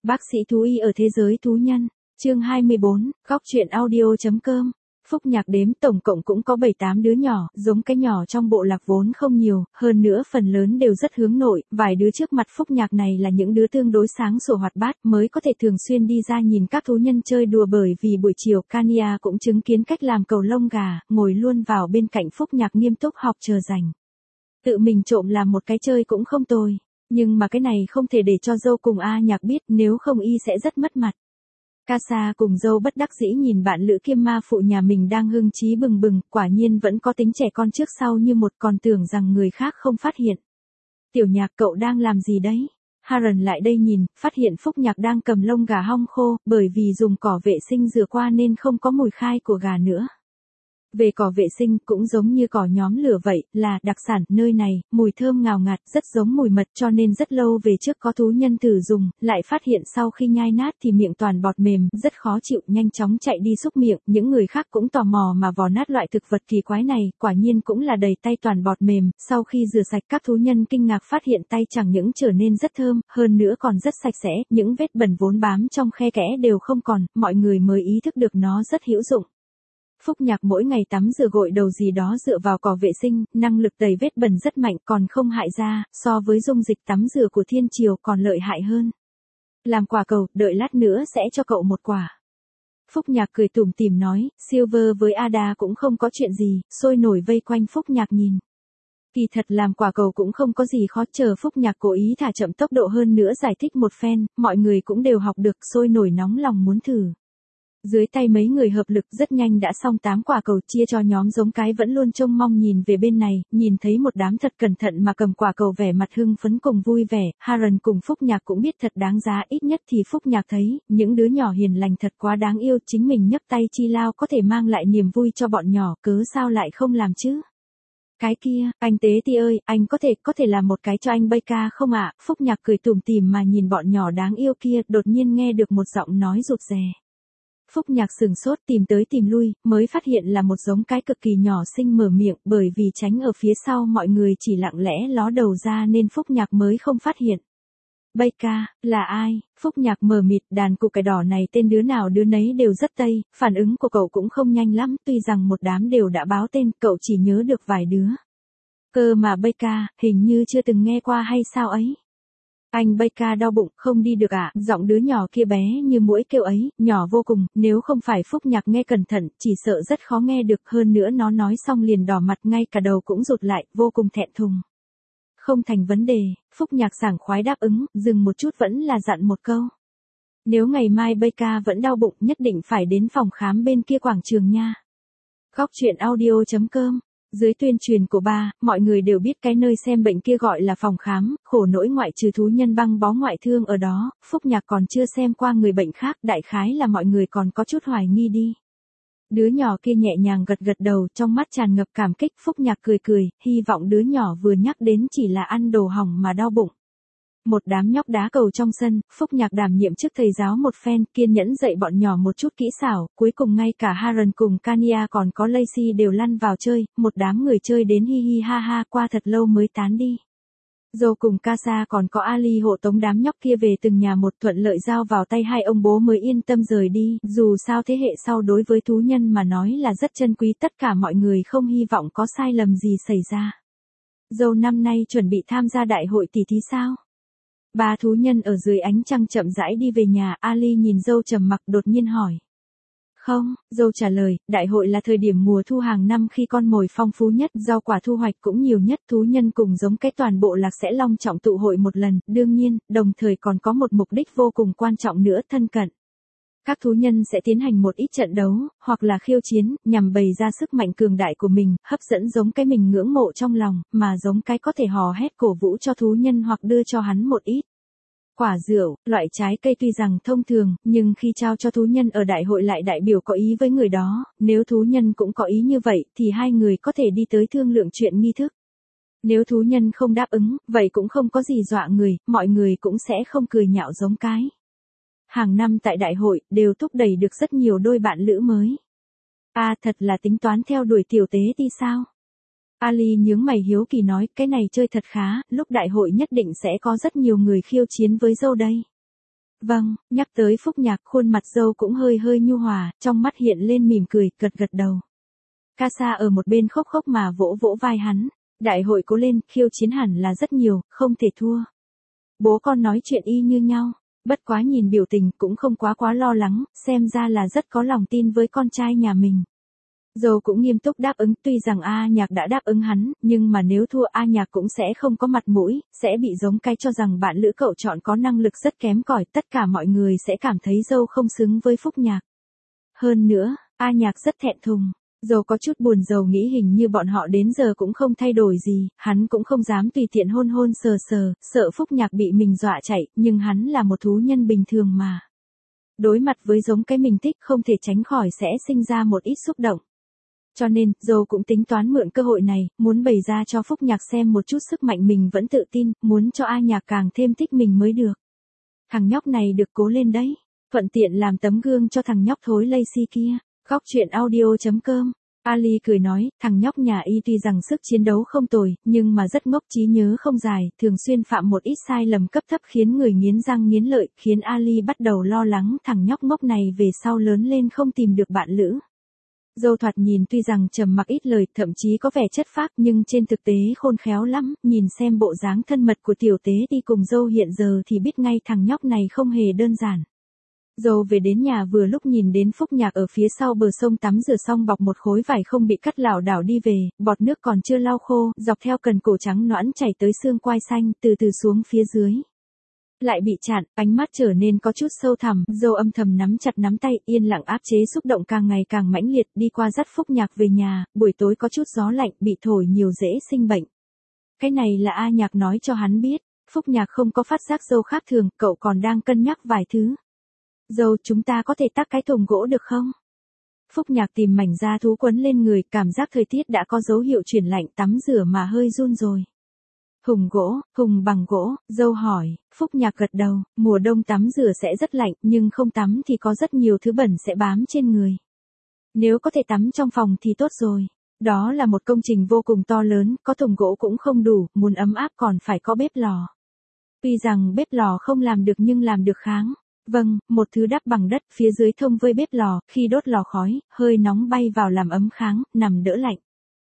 Bác sĩ thú y ở thế giới thú nhân, chương 24, góc truyện audio.com. Phúc Nhạc đếm tổng cộng cũng có 7-8 đứa nhỏ, giống cái nhỏ trong bộ lạc vốn không nhiều, hơn nữa phần lớn đều rất hướng nội, vài đứa trước mặt Phúc Nhạc này là những đứa tương đối sáng sủa hoạt bát, mới có thể thường xuyên đi ra nhìn các thú nhân chơi đùa, bởi vì buổi chiều Kania cũng chứng kiến cách làm cầu lông gà, ngồi luôn vào bên cạnh Phúc Nhạc nghiêm túc học chờ rảnh. Tự mình trộm làm một cái chơi cũng không tồi, nhưng mà cái này không thể để cho dâu cùng A Nhạc biết, nếu không y sẽ rất mất mặt. Casa cùng dâu bất đắc dĩ nhìn bạn lữ kiêm ma phụ nhà mình đang hưng trí bừng bừng, quả nhiên vẫn có tính trẻ con trước sau như một, còn tưởng rằng người khác không phát hiện. Tiểu Nhạc, cậu đang làm gì đấy? Haran lại đây nhìn, phát hiện Phúc Nhạc đang cầm lông gà hong khô, bởi vì dùng cỏ vệ sinh rửa qua nên không có mùi khai của gà nữa. Về cỏ vệ sinh cũng giống như cỏ nhóm lửa vậy, là đặc sản nơi này, mùi thơm ngào ngạt, rất giống mùi mật, cho nên rất lâu về trước có thú nhân thử dùng, lại phát hiện sau khi nhai nát thì miệng toàn bọt mềm, rất khó chịu, nhanh chóng chạy đi xúc miệng. Những người khác cũng tò mò mà vò nát loại thực vật kỳ quái này, quả nhiên cũng là đầy tay toàn bọt mềm. Sau khi rửa sạch, các thú nhân kinh ngạc phát hiện tay chẳng những trở nên rất thơm, hơn nữa còn rất sạch sẽ, những vết bẩn vốn bám trong khe kẽ đều không còn, mọi người mới ý thức được nó rất hữu dụng. Phúc Nhạc mỗi ngày tắm rửa gội đầu gì đó dựa vào cỏ vệ sinh, năng lực tẩy vết bẩn rất mạnh, còn không hại da, so với dung dịch tắm rửa của Thiên Triều còn lợi hại hơn. Làm quả cầu, đợi lát nữa sẽ cho cậu một quả. Phúc Nhạc cười tủm tỉm nói, Silver với Ada cũng không có chuyện gì, sôi nổi vây quanh Phúc Nhạc nhìn. Kỳ thật làm quả cầu cũng không có gì khó, chờ Phúc Nhạc cố ý thả chậm tốc độ hơn nữa giải thích một phen, mọi người cũng đều học được, sôi nổi nóng lòng muốn thử. Dưới tay mấy người hợp lực rất nhanh đã xong 8 quả cầu, chia cho nhóm giống cái vẫn luôn trông mong nhìn về bên này, nhìn thấy một đám thật cẩn thận mà cầm quả cầu vẻ mặt hưng phấn cùng vui vẻ. Haran cùng Phúc Nhạc cũng biết thật đáng giá, ít nhất thì Phúc Nhạc thấy, những đứa nhỏ hiền lành thật quá đáng yêu, chính mình nhấc tay chi lao có thể mang lại niềm vui cho bọn nhỏ, cớ sao lại không làm chứ? Cái kia, anh Tế Ti ơi, anh có thể làm một cái cho anh Baker không ạ? Phúc Nhạc cười tủm tỉm mà nhìn bọn nhỏ đáng yêu kia, đột nhiên nghe được một giọng nói rụt rè. Phúc Nhạc sừng sốt, tìm tới tìm lui, mới phát hiện là một giống cái cực kỳ nhỏ xinh mở miệng, bởi vì tránh ở phía sau mọi người chỉ lặng lẽ ló đầu ra nên Phúc Nhạc mới không phát hiện. Baker, là ai? Phúc Nhạc mờ mịt, đàn củ cải đỏ này tên đứa nào đứa nấy đều rất tây, phản ứng của cậu cũng không nhanh lắm, tuy rằng một đám đều đã báo tên, cậu chỉ nhớ được vài đứa. Cơ mà Baker, hình như chưa từng nghe qua hay sao ấy? Anh Baker đau bụng, không đi được ạ, giọng đứa nhỏ kia bé như muỗi kêu ấy, nhỏ vô cùng, nếu không phải Phúc Nhạc nghe cẩn thận, chỉ sợ rất khó nghe được, hơn nữa nó nói xong liền đỏ mặt, ngay cả đầu cũng rụt lại, vô cùng thẹn thùng. Không thành vấn đề, Phúc Nhạc sảng khoái đáp ứng, dừng một chút vẫn là dặn một câu. Nếu ngày mai Baker vẫn đau bụng, nhất định phải đến phòng khám bên kia quảng trường nha. Góc truyện audio.com. Dưới tuyên truyền của ba, mọi người đều biết cái nơi xem bệnh kia gọi là phòng khám, khổ nỗi ngoại trừ thú nhân băng bó ngoại thương ở đó, Phúc Nhạc còn chưa xem qua người bệnh khác, đại khái là mọi người còn có chút hoài nghi đi. Đứa nhỏ kia nhẹ nhàng gật gật đầu, trong mắt tràn ngập cảm kích. Phúc Nhạc cười cười, hy vọng đứa nhỏ vừa nhắc đến chỉ là ăn đồ hỏng mà đau bụng. Một đám nhóc đá cầu trong sân, Phúc Nhạc đảm nhiệm chức thầy giáo một phen, kiên nhẫn dạy bọn nhỏ một chút kỹ xảo, cuối cùng ngay cả Haran cùng Kania còn có Lacey đều lăn vào chơi, một đám người chơi đến hi hi ha ha, qua thật lâu mới tán đi. Joe cùng Casa còn có Ali hộ tống đám nhóc kia về từng nhà một, thuận lợi giao vào tay hai ông bố mới yên tâm rời đi, dù sao thế hệ sau đối với thú nhân mà nói là rất chân quý, tất cả mọi người không hy vọng có sai lầm gì xảy ra. Joe năm nay chuẩn bị tham gia đại hội tỷ thí sao? Ba thú nhân ở dưới ánh trăng chậm rãi đi về nhà, Ali nhìn Joe trầm mặc đột nhiên hỏi. Không, Joe trả lời, đại hội là thời điểm mùa thu hàng năm khi con mồi phong phú nhất, rau quả thu hoạch cũng nhiều nhất, thú nhân cùng giống cái toàn bộ lạc sẽ long trọng tụ hội một lần, đương nhiên, đồng thời còn có một mục đích vô cùng quan trọng nữa, thân cận. Các thú nhân sẽ tiến hành một ít trận đấu, hoặc là khiêu chiến, nhằm bày ra sức mạnh cường đại của mình, hấp dẫn giống cái mình ngưỡng mộ trong lòng, mà giống cái có thể hò hét cổ vũ cho thú nhân hoặc đưa cho hắn một ít quả rượu, loại trái cây tuy rằng thông thường, nhưng khi trao cho thú nhân ở đại hội lại đại biểu có ý với người đó, nếu thú nhân cũng có ý như vậy, thì hai người có thể đi tới thương lượng chuyện nghi thức. Nếu thú nhân không đáp ứng, vậy cũng không có gì dọa người, mọi người cũng sẽ không cười nhạo giống cái. Hàng năm tại đại hội, đều thúc đẩy được rất nhiều đôi bạn lữ mới. Thật là tính toán theo đuổi Tiểu Tế Ti sao? Ali nhướng mày hiếu kỳ nói, cái này chơi thật khá, lúc đại hội nhất định sẽ có rất nhiều người khiêu chiến với Joe đây. Vâng, nhắc tới Phúc Nhạc khuôn mặt dâu cũng hơi hơi nhu hòa, trong mắt hiện lên mỉm cười, gật gật đầu. Ca Sa ở một bên khóc khóc mà vỗ vỗ vai hắn. Đại hội cố lên, khiêu chiến hẳn là rất nhiều, không thể thua. Bố con nói chuyện y như nhau, bất quá nhìn biểu tình cũng không quá lo lắng, xem ra là rất có lòng tin với con trai nhà mình. Dâu cũng nghiêm túc đáp ứng, tuy rằng A Nhạc đã đáp ứng hắn, nhưng mà nếu thua A Nhạc cũng sẽ không có mặt mũi, sẽ bị giống cái cho rằng bạn lữ cậu chọn có năng lực rất kém cỏi, tất cả mọi người sẽ cảm thấy dâu không xứng với Phúc Nhạc. Hơn nữa, A Nhạc rất thẹn thùng. Dâu có chút buồn rầu nghĩ hình như bọn họ đến giờ cũng không thay đổi gì, hắn cũng không dám tùy tiện hôn hôn sờ sờ, sợ Phúc Nhạc bị mình dọa chạy, nhưng hắn là một thú nhân bình thường mà. Đối mặt với giống cái mình thích không thể tránh khỏi sẽ sinh ra một ít xúc động. Cho nên, dâu cũng tính toán mượn cơ hội này, muốn bày ra cho Phúc Nhạc xem một chút sức mạnh mình vẫn tự tin, muốn cho A Nhạc càng thêm thích mình mới được. Thằng nhóc này được cố lên đấy, thuận tiện làm tấm gương cho thằng nhóc thối lazy kia. Góc chuyện audio.com. Ali cười nói, thằng nhóc nhà y tuy rằng sức chiến đấu không tồi, nhưng mà rất ngốc, trí nhớ không dài, thường xuyên phạm một ít sai lầm cấp thấp khiến người nghiến răng nghiến lợi, khiến Ali bắt đầu lo lắng thằng nhóc ngốc này về sau lớn lên không tìm được bạn lữ. Dâu thoạt nhìn tuy rằng trầm mặc ít lời, thậm chí có vẻ chất phác, nhưng trên thực tế khôn khéo lắm, nhìn xem bộ dáng thân mật của tiểu tế đi cùng dâu hiện giờ thì biết ngay thằng nhóc này không hề đơn giản. Dâu về đến nhà vừa lúc nhìn đến Phúc Nhạc ở phía sau bờ sông tắm rửa xong bọc một khối vải không bị cắt lảo đảo đi về, bọt nước còn chưa lau khô, dọc theo cần cổ trắng nõn chảy tới xương quai xanh, từ từ xuống phía dưới. Lại bị chặn, ánh mắt trở nên có chút sâu thẳm, dâu âm thầm nắm chặt nắm tay, yên lặng áp chế xúc động càng ngày càng mãnh liệt, đi qua dắt Phúc Nhạc về nhà, buổi tối có chút gió lạnh, bị thổi nhiều dễ sinh bệnh. Cái này là A Nhạc nói cho hắn biết, Phúc Nhạc không có phát giác dâu khác thường, cậu còn đang cân nhắc vài thứ. Dâu, chúng ta có thể tắc cái thùng gỗ được không? Phúc Nhạc tìm mảnh da thú quấn lên người, cảm giác thời tiết đã có dấu hiệu chuyển lạnh, tắm rửa mà hơi run rồi. Hùng gỗ, hùng bằng gỗ, dâu hỏi, Phúc Nhạc gật đầu, mùa đông tắm rửa sẽ rất lạnh, nhưng không tắm thì có rất nhiều thứ bẩn sẽ bám trên người. Nếu có thể tắm trong phòng thì tốt rồi. Đó là một công trình vô cùng to lớn, có thùng gỗ cũng không đủ, muốn ấm áp còn phải có bếp lò. Tuy rằng bếp lò không làm được nhưng làm được kháng. Vâng, một thứ đắp bằng đất, phía dưới thông với bếp lò, khi đốt lò khói, hơi nóng bay vào làm ấm kháng, nằm đỡ lạnh.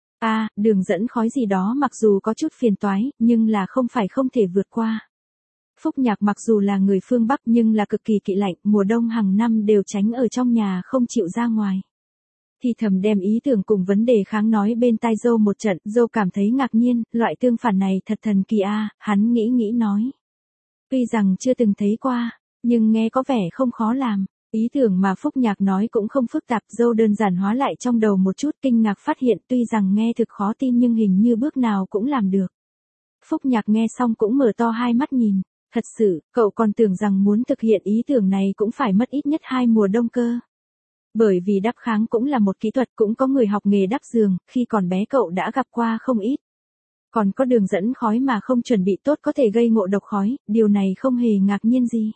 Đường dẫn khói gì đó mặc dù có chút phiền toái, nhưng là không phải không thể vượt qua. Phúc Nhạc mặc dù là người phương Bắc nhưng là cực kỳ kỵ lạnh, mùa đông hàng năm đều tránh ở trong nhà không chịu ra ngoài. Thì thầm đem ý tưởng cùng vấn đề kháng nói bên tai dâu một trận, dâu cảm thấy ngạc nhiên, loại tương phản này thật thần kỳ hắn nghĩ nói. Tuy rằng chưa từng thấy qua, nhưng nghe có vẻ không khó làm. Ý tưởng mà Phúc Nhạc nói cũng không phức tạp, dâu đơn giản hóa lại trong đầu một chút, kinh ngạc phát hiện tuy rằng nghe thực khó tin nhưng hình như bước nào cũng làm được. Phúc Nhạc nghe xong cũng mở to hai mắt nhìn, thật sự, cậu còn tưởng rằng muốn thực hiện ý tưởng này cũng phải mất ít nhất 2 mùa đông cơ. Bởi vì đắp kháng cũng là một kỹ thuật, cũng có người học nghề đắp giường, khi còn bé cậu đã gặp qua không ít. Còn có đường dẫn khói mà không chuẩn bị tốt có thể gây ngộ độc khói, điều này không hề ngạc nhiên gì.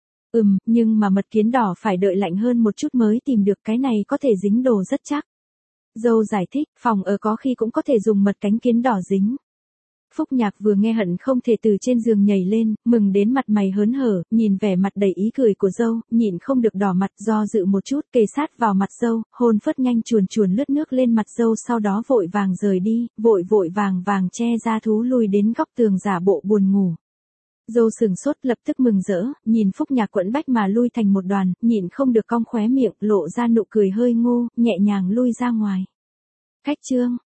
Nhưng mà mật kiến đỏ phải đợi lạnh hơn một chút mới tìm được, cái này có thể dính đồ rất chắc. Dâu giải thích, phòng ở có khi cũng có thể dùng mật cánh kiến đỏ dính. Phúc Nhạc vừa nghe hận không thể từ trên giường nhảy lên, mừng đến mặt mày hớn hở, nhìn vẻ mặt đầy ý cười của dâu, nhịn không được đỏ mặt, do dự một chút, kề sát vào mặt dâu, hôn phất nhanh chuồn lướt nước lên mặt dâu, sau đó vội vàng rời đi, vội vàng che da thú lui đến góc tường giả bộ buồn ngủ. Dâu sừng sốt lập tức mừng rỡ, nhìn Phúc Nhạc quẫn bách mà lui thành một đoàn, nhịn không được cong khóe miệng, lộ ra nụ cười hơi ngô, nhẹ nhàng lui ra ngoài. Khách trương.